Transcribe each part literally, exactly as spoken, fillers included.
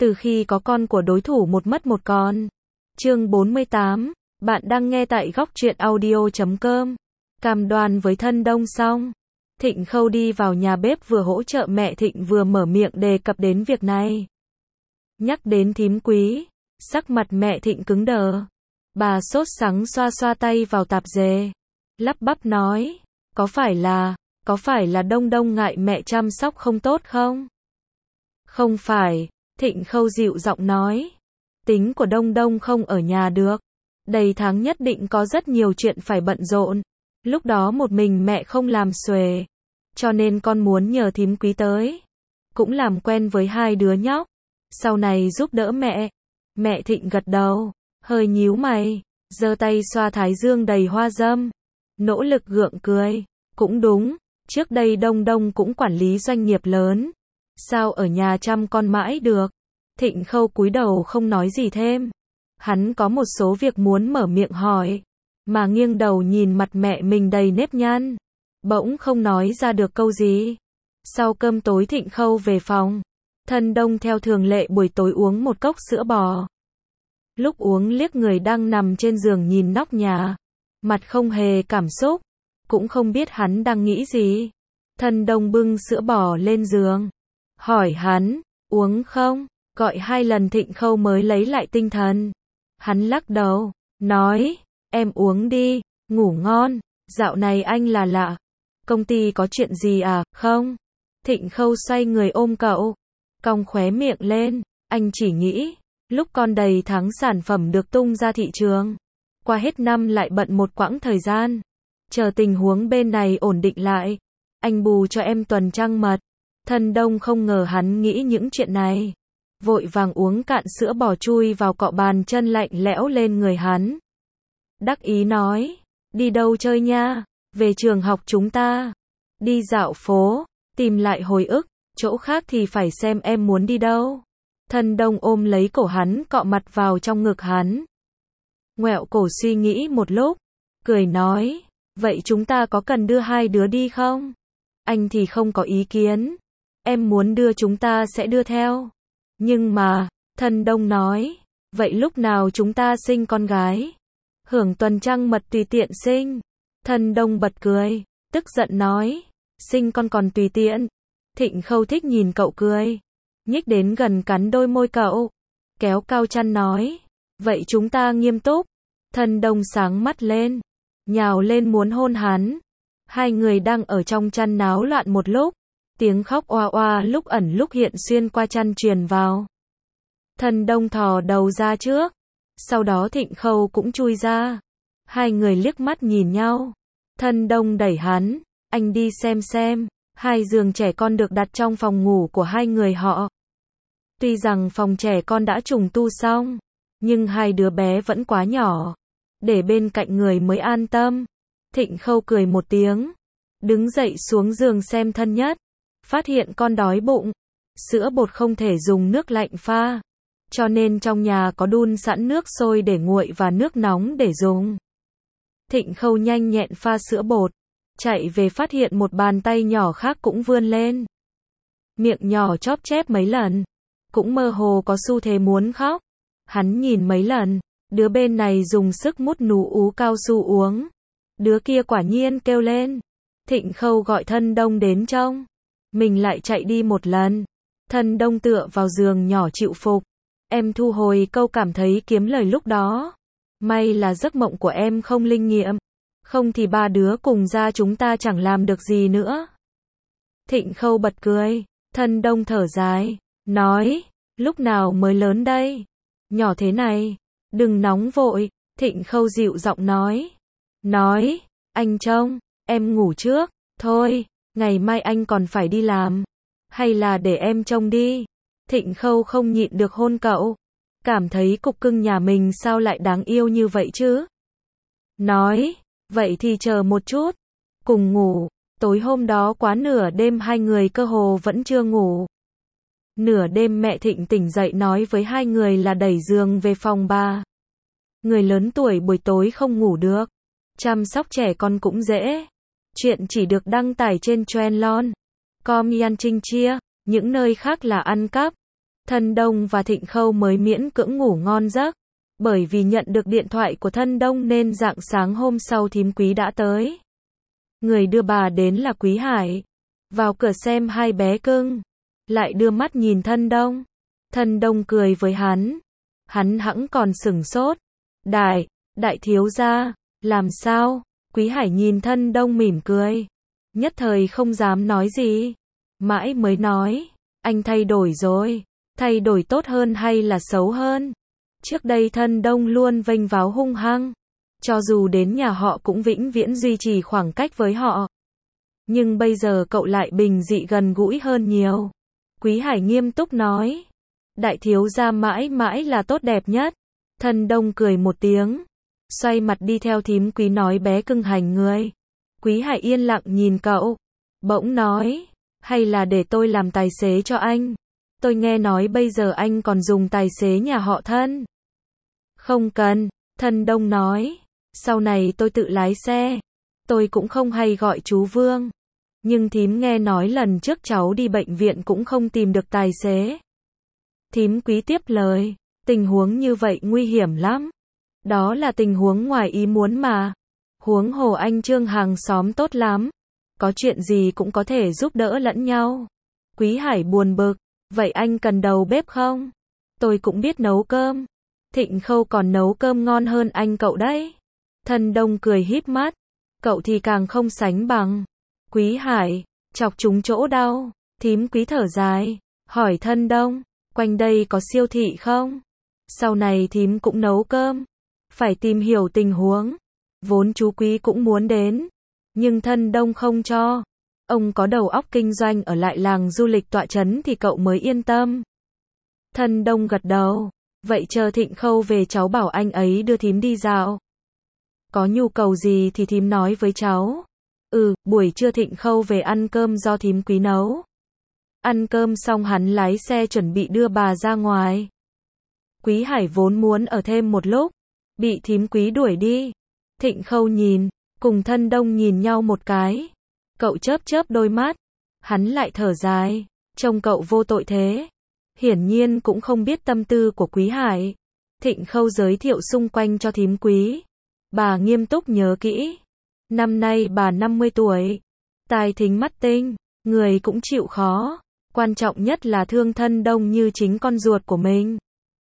Từ khi có con của đối thủ một mất một con. Chương bốn mươi tám, bạn đang nghe tại góc truyện audio chấm com. Cam đoan với Thân Đông xong, Thịnh Khâu đi vào nhà bếp vừa hỗ trợ mẹ Thịnh vừa mở miệng đề cập đến việc này. Nhắc đến thím Quý, sắc mặt mẹ Thịnh cứng đờ. Bà sốt sắng xoa xoa tay vào tạp dề, lắp bắp nói, có phải là, có phải là Đông Đông ngại mẹ chăm sóc không tốt không? Không phải, Thịnh Khâu dịu giọng nói. Tính của Đông Đông không ở nhà được. Đầy tháng nhất định có rất nhiều chuyện phải bận rộn. Lúc đó một mình mẹ không làm xuề. Cho nên con muốn nhờ thím Quý tới. Cũng làm quen với hai đứa nhóc. Sau này giúp đỡ mẹ. Mẹ Thịnh gật đầu, hơi nhíu mày, giơ tay xoa thái dương đầy hoa dâm. Nỗ lực gượng cười. Cũng đúng, trước đây Đông Đông cũng quản lý doanh nghiệp lớn. Sao ở nhà chăm con mãi được? Thịnh Khâu cúi đầu không nói gì thêm. Hắn có một số việc muốn mở miệng hỏi, mà nghiêng đầu nhìn mặt mẹ mình đầy nếp nhăn, bỗng không nói ra được câu gì. Sau cơm tối Thịnh Khâu về phòng. Thân Đông theo thường lệ buổi tối uống một cốc sữa bò. Lúc uống liếc người đang nằm trên giường nhìn nóc nhà, mặt không hề cảm xúc, cũng không biết hắn đang nghĩ gì. Thân Đông bưng sữa bò lên giường, hỏi hắn, uống không? Gọi hai lần Thịnh Khâu mới lấy lại tinh thần. Hắn lắc đầu, nói, em uống đi, ngủ ngon, dạo này anh là lạ. Công ty có chuyện gì à, không? Thịnh Khâu xoay người ôm cậu, cong khóe miệng lên, anh chỉ nghĩ, lúc con đầy tháng sản phẩm được tung ra thị trường. Qua hết năm lại bận một quãng thời gian. Chờ tình huống bên này ổn định lại, anh bù cho em tuần trăng mật. Thân Đông không ngờ hắn nghĩ những chuyện này. Vội vàng uống cạn sữa bò chui vào cọ bàn chân lạnh lẽo lên người hắn. Đắc ý nói, đi đâu chơi nha? Về trường học chúng ta. Đi dạo phố, tìm lại hồi ức, chỗ khác thì phải xem em muốn đi đâu. Thân Đông ôm lấy cổ hắn cọ mặt vào trong ngực hắn. Ngoẹo cổ suy nghĩ một lúc, cười nói, vậy chúng ta có cần đưa hai đứa đi không? Anh thì không có ý kiến. Em muốn đưa chúng ta sẽ đưa theo. Nhưng mà, Thân Đông nói, vậy lúc nào chúng ta sinh con gái? Hưởng tuần trăng mật tùy tiện sinh. Thân Đông bật cười, tức giận nói, sinh con còn tùy tiện. Thịnh Khâu thích nhìn cậu cười, nhích đến gần cắn đôi môi cậu, kéo cao chăn nói, vậy chúng ta nghiêm túc. Thân Đông sáng mắt lên, nhào lên muốn hôn hắn. Hai người đang ở trong chăn náo loạn một lúc. Tiếng khóc oa oa lúc ẩn lúc hiện xuyên qua chăn truyền vào. Thân Đông thò đầu ra trước, sau đó Thịnh Khâu cũng chui ra. Hai người liếc mắt nhìn nhau. Thân Đông đẩy hắn, anh đi xem xem. Hai giường trẻ con được đặt trong phòng ngủ của hai người họ. Tuy rằng phòng trẻ con đã trùng tu xong, nhưng hai đứa bé vẫn quá nhỏ, để bên cạnh người mới an tâm. Thịnh Khâu cười một tiếng, đứng dậy xuống giường xem Thân Nhất. Phát hiện con đói bụng. Sữa bột không thể dùng nước lạnh pha, cho nên trong nhà có đun sẵn nước sôi để nguội và nước nóng để dùng. Thịnh Khâu nhanh nhẹn pha sữa bột, chạy về phát hiện một bàn tay nhỏ khác cũng vươn lên. Miệng nhỏ chóp chép mấy lần, cũng mơ hồ có xu thế muốn khóc. Hắn nhìn mấy lần, đứa bên này dùng sức mút nú ú cao su uống. Đứa kia quả nhiên kêu lên. Thịnh Khâu gọi Thân Đông đến trông. Mình lại chạy đi một lần. Thân Đông tựa vào giường nhỏ chịu phục. Em thu hồi câu cảm thấy kiếm lời lúc đó. May là giấc mộng của em không linh nghiệm. Không thì ba đứa cùng ra chúng ta chẳng làm được gì nữa. Thịnh Khâu bật cười. Thân Đông thở dài, nói, lúc nào mới lớn đây? Nhỏ thế này, đừng nóng vội. Thịnh Khâu dịu giọng nói. Nói, anh trông, em ngủ trước, thôi. Ngày mai anh còn phải đi làm. Hay là để em trông đi. Thịnh Khâu không nhịn được hôn cậu. Cảm thấy cục cưng nhà mình sao lại đáng yêu như vậy chứ. Nói, vậy thì chờ một chút. Cùng ngủ. Tối hôm đó quá nửa đêm hai người cơ hồ vẫn chưa ngủ. Nửa đêm mẹ Thịnh tỉnh dậy nói với hai người là đẩy giường về phòng bà. Người lớn tuổi buổi tối không ngủ được. Chăm sóc trẻ con cũng dễ. Chuyện chỉ được đăng tải trên Trendlon. Com Yan Trinh Chia, những nơi khác là ăn cắp. Thân Đông và Thịnh Khâu mới miễn cưỡng ngủ ngon giấc. Bởi vì nhận được điện thoại của Thân Đông nên rạng sáng hôm sau thím Quý đã tới. Người đưa bà đến là Quý Hải. Vào cửa xem hai bé cưng. Lại đưa mắt nhìn Thân Đông. Thân Đông cười với hắn. Hắn hẵng còn sửng sốt. Đại, đại thiếu gia, làm sao? Quý Hải nhìn Thân Đông mỉm cười. Nhất thời không dám nói gì. Mãi mới nói. Anh thay đổi rồi. Thay đổi tốt hơn hay là xấu hơn? Trước đây Thân Đông luôn vênh váo hung hăng. Cho dù đến nhà họ cũng vĩnh viễn duy trì khoảng cách với họ. Nhưng bây giờ cậu lại bình dị gần gũi hơn nhiều. Quý Hải nghiêm túc nói. Đại thiếu gia mãi mãi là tốt đẹp nhất. Thân Đông cười một tiếng. Xoay mặt đi theo thím Quý nói bé cưng hành người. Quý Hải yên lặng nhìn cậu. Bỗng nói. Hay là để tôi làm tài xế cho anh. Tôi nghe nói bây giờ anh còn dùng tài xế nhà họ Thân. Không cần. Thân Đông nói. Sau này tôi tự lái xe. Tôi cũng không hay gọi chú Vương. Nhưng thím nghe nói lần trước cháu đi bệnh viện cũng không tìm được tài xế. Thím Quý tiếp lời. Tình huống như vậy nguy hiểm lắm. Đó là tình huống ngoài ý muốn mà. Huống hồ anh Trương hàng xóm tốt lắm. Có chuyện gì cũng có thể giúp đỡ lẫn nhau. Quý Hải buồn bực. Vậy anh cần đầu bếp không? Tôi cũng biết nấu cơm. Thịnh Khâu còn nấu cơm ngon hơn anh cậu đấy. Thân Đông cười híp mắt. Cậu thì càng không sánh bằng. Quý Hải, chọc trúng chỗ đau. Thím Quý thở dài. Hỏi Thân Đông, quanh đây có siêu thị không? Sau này thím cũng nấu cơm. Phải tìm hiểu tình huống. Vốn chú Quý cũng muốn đến. Nhưng Thân Đông không cho. Ông có đầu óc kinh doanh ở lại làng du lịch tọa chấn thì cậu mới yên tâm. Thân Đông gật đầu. Vậy chờ Thịnh Khâu về cháu bảo anh ấy đưa thím đi dạo. Có nhu cầu gì thì thím nói với cháu. Ừ, buổi trưa Thịnh Khâu về ăn cơm do thím Quý nấu. Ăn cơm xong hắn lái xe chuẩn bị đưa bà ra ngoài. Quý Hải vốn muốn ở thêm một lúc. Bị thím Quý đuổi đi. Thịnh Khâu nhìn, cùng Thân Đông nhìn nhau một cái. Cậu chớp chớp đôi mắt. Hắn lại thở dài. Trông cậu vô tội thế. Hiển nhiên cũng không biết tâm tư của Quý Hải. Thịnh Khâu giới thiệu xung quanh cho thím Quý. Bà nghiêm túc nhớ kỹ. Năm nay bà năm mươi tuổi. Tai thính mắt tinh. Người cũng chịu khó. Quan trọng nhất là thương Thân Đông như chính con ruột của mình.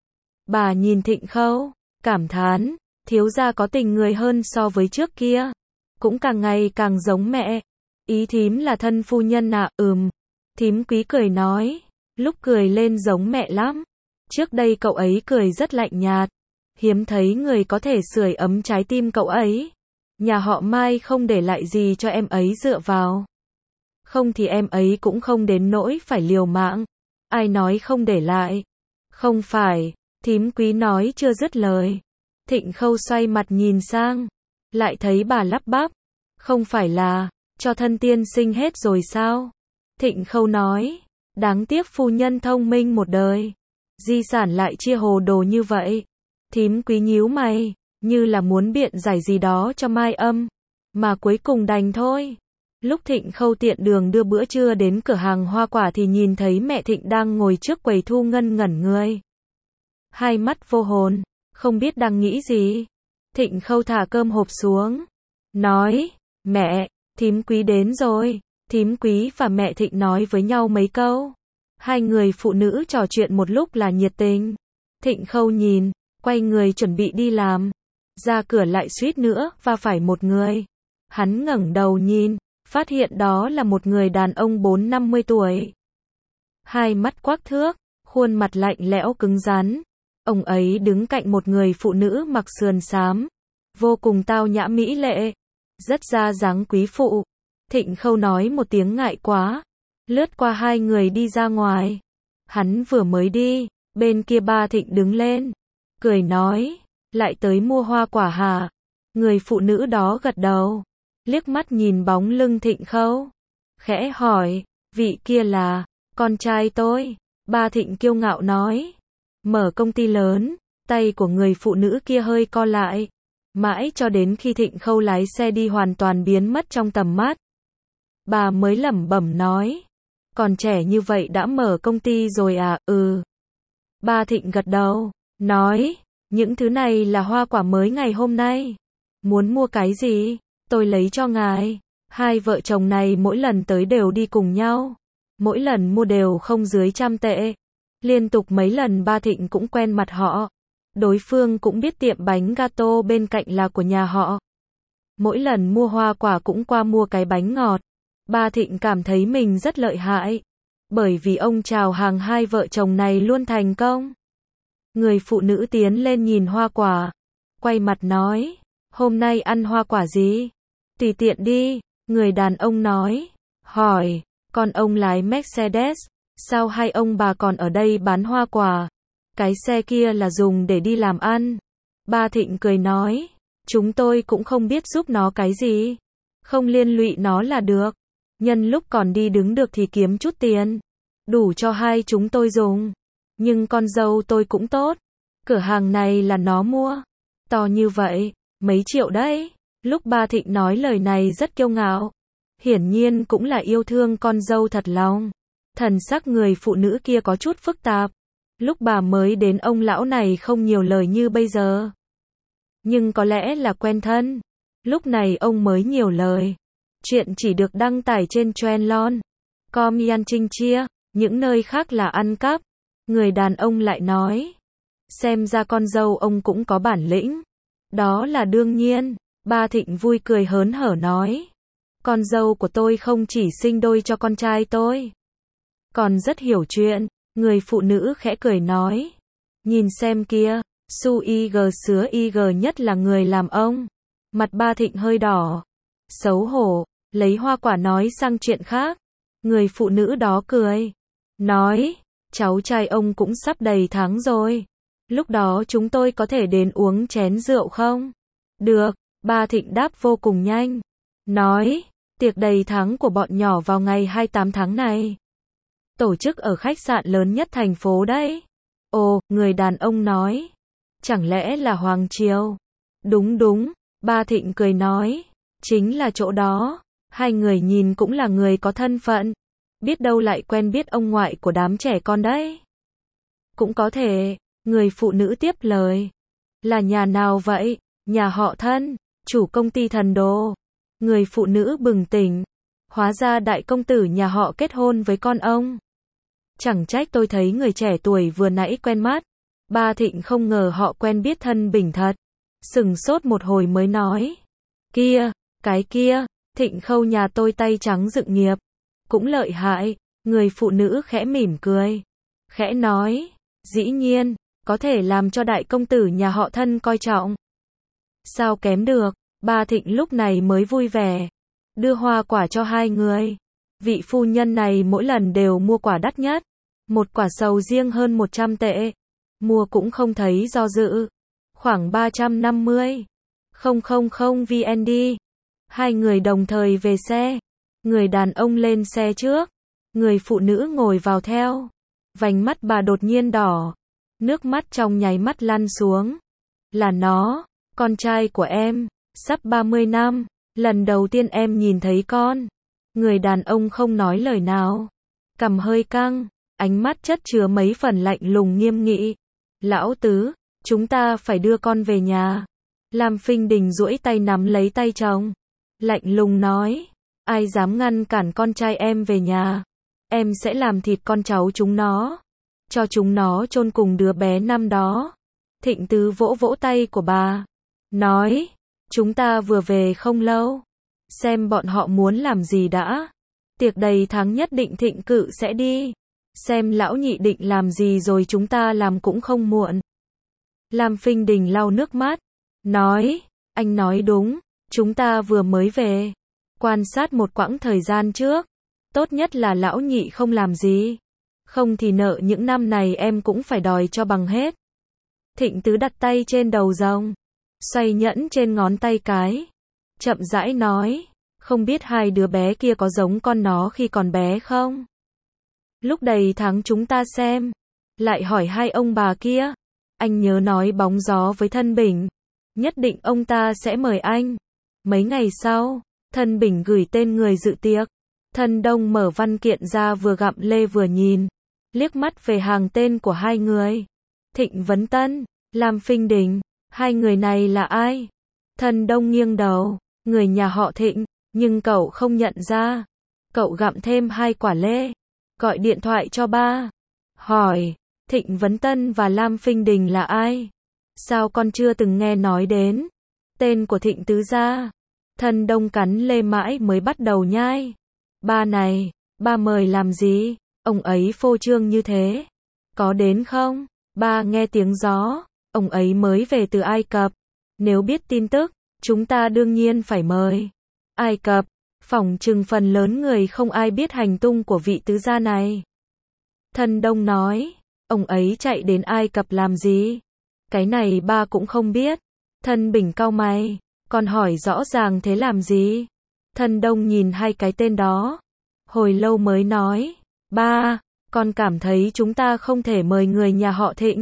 Bà nhìn Thịnh Khâu. Cảm thán. Thiếu gia có tình người hơn so với trước kia. Cũng càng ngày càng giống mẹ. Ý thím là Thân phu nhân à? Ừm. Thím Quý cười nói. Lúc cười lên giống mẹ lắm. Trước đây cậu ấy cười rất lạnh nhạt. Hiếm thấy người có thể sưởi ấm trái tim cậu ấy. Nhà họ Mai không để lại gì cho em ấy dựa vào. Không thì em ấy cũng không đến nỗi phải liều mạng. Ai nói không để lại? Không phải. Thím Quý nói chưa dứt lời. Thịnh Khâu xoay mặt nhìn sang. Lại thấy bà lắp bắp. Không phải là, cho Thân tiên sinh hết rồi sao? Thịnh Khâu nói. Đáng tiếc phu nhân thông minh một đời. Di sản lại chia hồ đồ như vậy. Thím Quý nhíu mày, như là muốn biện giải gì đó cho Mai Âm. Mà cuối cùng đành thôi. Lúc Thịnh Khâu tiện đường đưa bữa trưa đến cửa hàng hoa quả thì nhìn thấy mẹ Thịnh đang ngồi trước quầy thu ngân ngẩn người. Hai mắt vô hồn, không biết đang nghĩ gì. Thịnh Khâu thả cơm hộp xuống. Nói, mẹ, thím Quý đến rồi. Thím Quý và mẹ Thịnh nói với nhau mấy câu. Hai người phụ nữ trò chuyện một lúc là nhiệt tình. Thịnh Khâu nhìn, quay người chuẩn bị đi làm. Ra cửa lại suýt nữa và phải một người. Hắn ngẩng đầu nhìn, phát hiện đó là một người đàn ông bốn năm mươi tuổi. Hai mắt quắc thước, khuôn mặt lạnh lẽo cứng rắn. Ông ấy đứng cạnh một người phụ nữ mặc sườn xám. Vô cùng tao nhã mỹ lệ. Rất ra dáng quý phụ. Thịnh Khâu nói một tiếng ngại quá. Lướt qua hai người đi ra ngoài. Hắn vừa mới đi, bên kia ba Thịnh đứng lên. Cười nói, lại tới mua hoa quả hả? Người phụ nữ đó gật đầu. Liếc mắt nhìn bóng lưng Thịnh Khâu. Khẽ hỏi, vị kia là, con trai tôi. Ba Thịnh kiêu ngạo nói. Mở công ty lớn, tay của người phụ nữ kia hơi co lại. Mãi cho đến khi Thịnh Khâu lái xe đi hoàn toàn biến mất trong tầm mắt. Bà mới lẩm bẩm nói. Còn trẻ như vậy đã mở công ty rồi à? Ừ. Ba Thịnh gật đầu, nói, những thứ này là hoa quả mới ngày hôm nay. Muốn mua cái gì, tôi lấy cho ngài. Hai vợ chồng này mỗi lần tới đều đi cùng nhau. Mỗi lần mua đều không dưới trăm tệ. Liên tục mấy lần Ba Thịnh cũng quen mặt họ. Đối phương cũng biết tiệm bánh gato bên cạnh là của nhà họ. Mỗi lần mua hoa quả cũng qua mua cái bánh ngọt. Ba Thịnh cảm thấy mình rất lợi hại. Bởi vì ông chào hàng hai vợ chồng này luôn thành công. Người phụ nữ tiến lên nhìn hoa quả. Quay mặt nói, hôm nay ăn hoa quả gì? Tùy tiện đi. Người đàn ông nói, hỏi, con ông lái Mercedes, sao hai ông bà còn ở đây bán hoa quả? Cái xe kia là dùng để đi làm ăn. Ba Thịnh cười nói, chúng tôi cũng không biết giúp nó cái gì. Không liên lụy nó là được. Nhân lúc còn đi đứng được thì kiếm chút tiền. Đủ cho hai chúng tôi dùng. Nhưng con dâu tôi cũng tốt. Cửa hàng này là nó mua. To như vậy, mấy triệu đấy. Lúc Ba Thịnh nói lời này rất kiêu ngạo. Hiển nhiên cũng là yêu thương con dâu thật lòng. Thần sắc người phụ nữ kia có chút phức tạp. Lúc bà mới đến ông lão này không nhiều lời như bây giờ. Nhưng có lẽ là quen thân. Lúc này ông mới nhiều lời. Chuyện chỉ được đăng tải trên Trendlon. Com Yan Trinh Chia. Những nơi khác là ăn cắp. Người đàn ông lại nói. Xem ra con dâu ông cũng có bản lĩnh. Đó là đương nhiên. Ba Thịnh vui cười hớn hở nói. Con dâu của tôi không chỉ sinh đôi cho con trai tôi. Còn rất hiểu chuyện. Người phụ nữ khẽ cười nói. Nhìn xem kia. Su Y G sứa Y G nhất là người làm ông. Mặt Ba Thịnh hơi đỏ. Xấu hổ. Lấy hoa quả nói sang chuyện khác. Người phụ nữ đó cười. Nói. Cháu trai ông cũng sắp đầy tháng rồi. Lúc đó chúng tôi có thể đến uống chén rượu không? Được. Ba Thịnh đáp vô cùng nhanh. Nói. Tiệc đầy tháng của bọn nhỏ vào ngày hai mươi tám tháng này. Tổ chức ở khách sạn lớn nhất thành phố đấy. Ồ, người đàn ông nói. Chẳng lẽ là Hoàng Triều? Đúng đúng. Ba Thịnh cười nói. Chính là chỗ đó. Hai người nhìn cũng là người có thân phận. Biết đâu lại quen biết ông ngoại của đám trẻ con đấy. Cũng có thể. Người phụ nữ tiếp lời. Là nhà nào vậy? Nhà họ Thân. Chủ công ty Thần Đồ. Người phụ nữ bừng tỉnh. Hóa ra đại công tử nhà họ kết hôn với con ông. Chẳng trách tôi thấy người trẻ tuổi vừa nãy quen mắt. Ba Thịnh không ngờ họ quen biết thân Bình thật. Sừng sốt một hồi mới nói. Kia, cái kia, Thịnh Khâu nhà tôi tay trắng dựng nghiệp. Cũng lợi hại. Người phụ nữ khẽ mỉm cười. Khẽ nói. Dĩ nhiên, có thể làm cho đại công tử nhà họ Thân coi trọng. Sao kém được. Ba Thịnh lúc này mới vui vẻ. Đưa hoa quả cho hai người. Vị phu nhân này mỗi lần đều mua quả đắt nhất. Một quả sầu riêng hơn một trăm tệ. Mua cũng không thấy do dự. Khoảng ba trăm năm mươi. Không không không V N D. Hai người đồng thời về xe. Người đàn ông lên xe trước. Người phụ nữ ngồi vào theo. Vành mắt bà đột nhiên đỏ. Nước mắt trong nháy mắt lăn xuống. Là nó, con trai của em. Sắp ba mươi năm. Lần đầu tiên em nhìn thấy con. Người đàn ông không nói lời nào. Cằm hơi căng. Ánh mắt chất chứa mấy phần lạnh lùng nghiêm nghị. Lão tứ, chúng ta phải đưa con về nhà. Lam Phinh Đình duỗi tay nắm lấy tay chồng. Lạnh lùng nói. Ai dám ngăn cản con trai em về nhà. Em sẽ làm thịt con cháu chúng nó. Cho chúng nó chôn cùng đứa bé năm đó. Thịnh Tứ vỗ vỗ tay của bà. Nói. Chúng ta vừa về không lâu. Xem bọn họ muốn làm gì đã. Tiệc đầy tháng nhất định Thịnh Cự sẽ đi. Xem lão nhị định làm gì rồi chúng ta làm cũng không muộn. Lam Phinh Đình lau nước mắt. Nói. Anh nói đúng. Chúng ta vừa mới về. Quan sát một quãng thời gian trước. Tốt nhất là lão nhị không làm gì. Không thì nợ những năm này em cũng phải đòi cho bằng hết. Thịnh Tứ đặt tay trên đầu rồng. Xoay nhẫn trên ngón tay cái. Chậm rãi nói. Không biết hai đứa bé kia có giống con nó khi còn bé không? Lúc đầy tháng chúng ta xem. Lại hỏi hai ông bà kia. Anh nhớ nói bóng gió với Thân Bình. Nhất định ông ta sẽ mời anh. Mấy ngày sau, Thân Bình gửi tên người dự tiệc. Thân Đông mở văn kiện ra vừa gặm lê vừa nhìn. liếc mắt về hàng tên của hai người. Thịnh Vấn Tân, Lam Phinh Đình, hai người này là ai? Thần Đông nghiêng đầu, người nhà họ Thịnh, nhưng cậu không nhận ra. Cậu gặm thêm hai quả lê, gọi điện thoại cho ba. Hỏi, Thịnh Vấn Tân và Lam Phinh Đình là ai? Sao con chưa từng nghe nói đến? Tên của Thịnh tứ gia. Thần Đông cắn lê mãi mới bắt đầu nhai. Ba này, ba mời làm gì? Ông ấy phô trương như thế. Có đến không? Ba nghe tiếng gió. Ông ấy mới về từ Ai Cập. Nếu biết tin tức, chúng ta đương nhiên phải mời. Ai Cập, phỏng chừng phần lớn người không ai biết hành tung của vị tứ gia này. Thần Đông nói, ông ấy chạy đến Ai Cập làm gì? Cái này ba cũng không biết. Thần Bình cau mày, còn hỏi rõ ràng thế làm gì? Thần Đông nhìn hai cái tên đó, hồi lâu mới nói, ba, con cảm thấy chúng ta không thể mời người nhà họ Thịnh.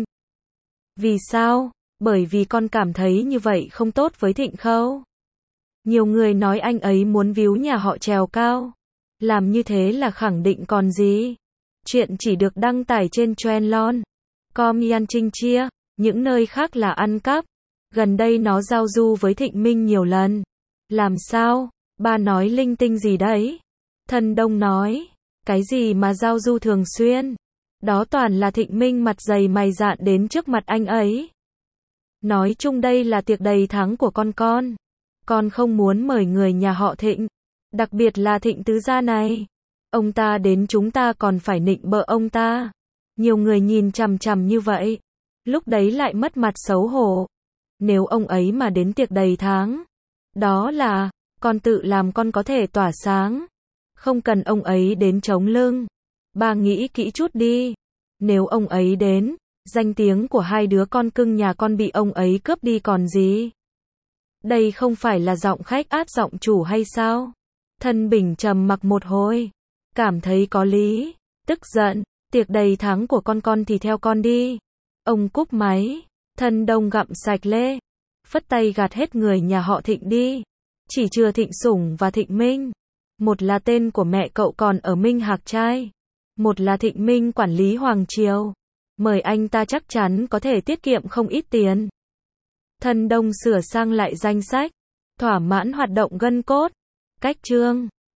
Vì sao? Bởi vì con cảm thấy như vậy không tốt với Thịnh Khâu. Nhiều người nói anh ấy muốn víu nhà họ trèo cao. Làm như thế là khẳng định còn gì. Chuyện chỉ được đăng tải trên Trendlon, com Yan Trinh Chia, những nơi khác là ăn cắp. Gần đây nó giao du với Thịnh Minh nhiều lần. Làm sao? Ba nói linh tinh gì đấy? Thần Đông nói, cái gì mà giao du thường xuyên? Đó toàn là Thịnh Minh mặt dày mày dạn đến trước mặt anh ấy. Nói chung đây là tiệc đầy tháng của con con. Con không muốn mời người nhà họ Thịnh, đặc biệt là Thịnh tứ gia này. Ông ta đến chúng ta còn phải nịnh bợ ông ta. Nhiều người nhìn chằm chằm như vậy, lúc đấy lại mất mặt xấu hổ. Nếu ông ấy mà đến tiệc đầy tháng, đó là, con tự làm con có thể tỏa sáng. Không cần ông ấy đến chống lưng. Ba nghĩ kỹ chút đi. Nếu ông ấy đến, danh tiếng của hai đứa con cưng nhà con bị ông ấy cướp đi còn gì. Đây không phải là giọng khách át giọng chủ hay sao? Thần Bình trầm mặc một hồi, cảm thấy có lý, tức giận, tiệc đầy tháng của con con thì theo con đi. Ông cúp máy, Thần Đông gặm sạch lê, phất tay gạt hết người nhà họ Thịnh đi. Chỉ chừa Thịnh Sủng và Thịnh Minh. Một là tên của mẹ cậu còn ở Minh Hạc trai. Một là Thịnh Minh quản lý Hoàng Triều. Mời anh ta chắc chắn có thể tiết kiệm không ít tiền. Thần Đông sửa sang lại danh sách, thỏa mãn hoạt động gân cốt. Cách chương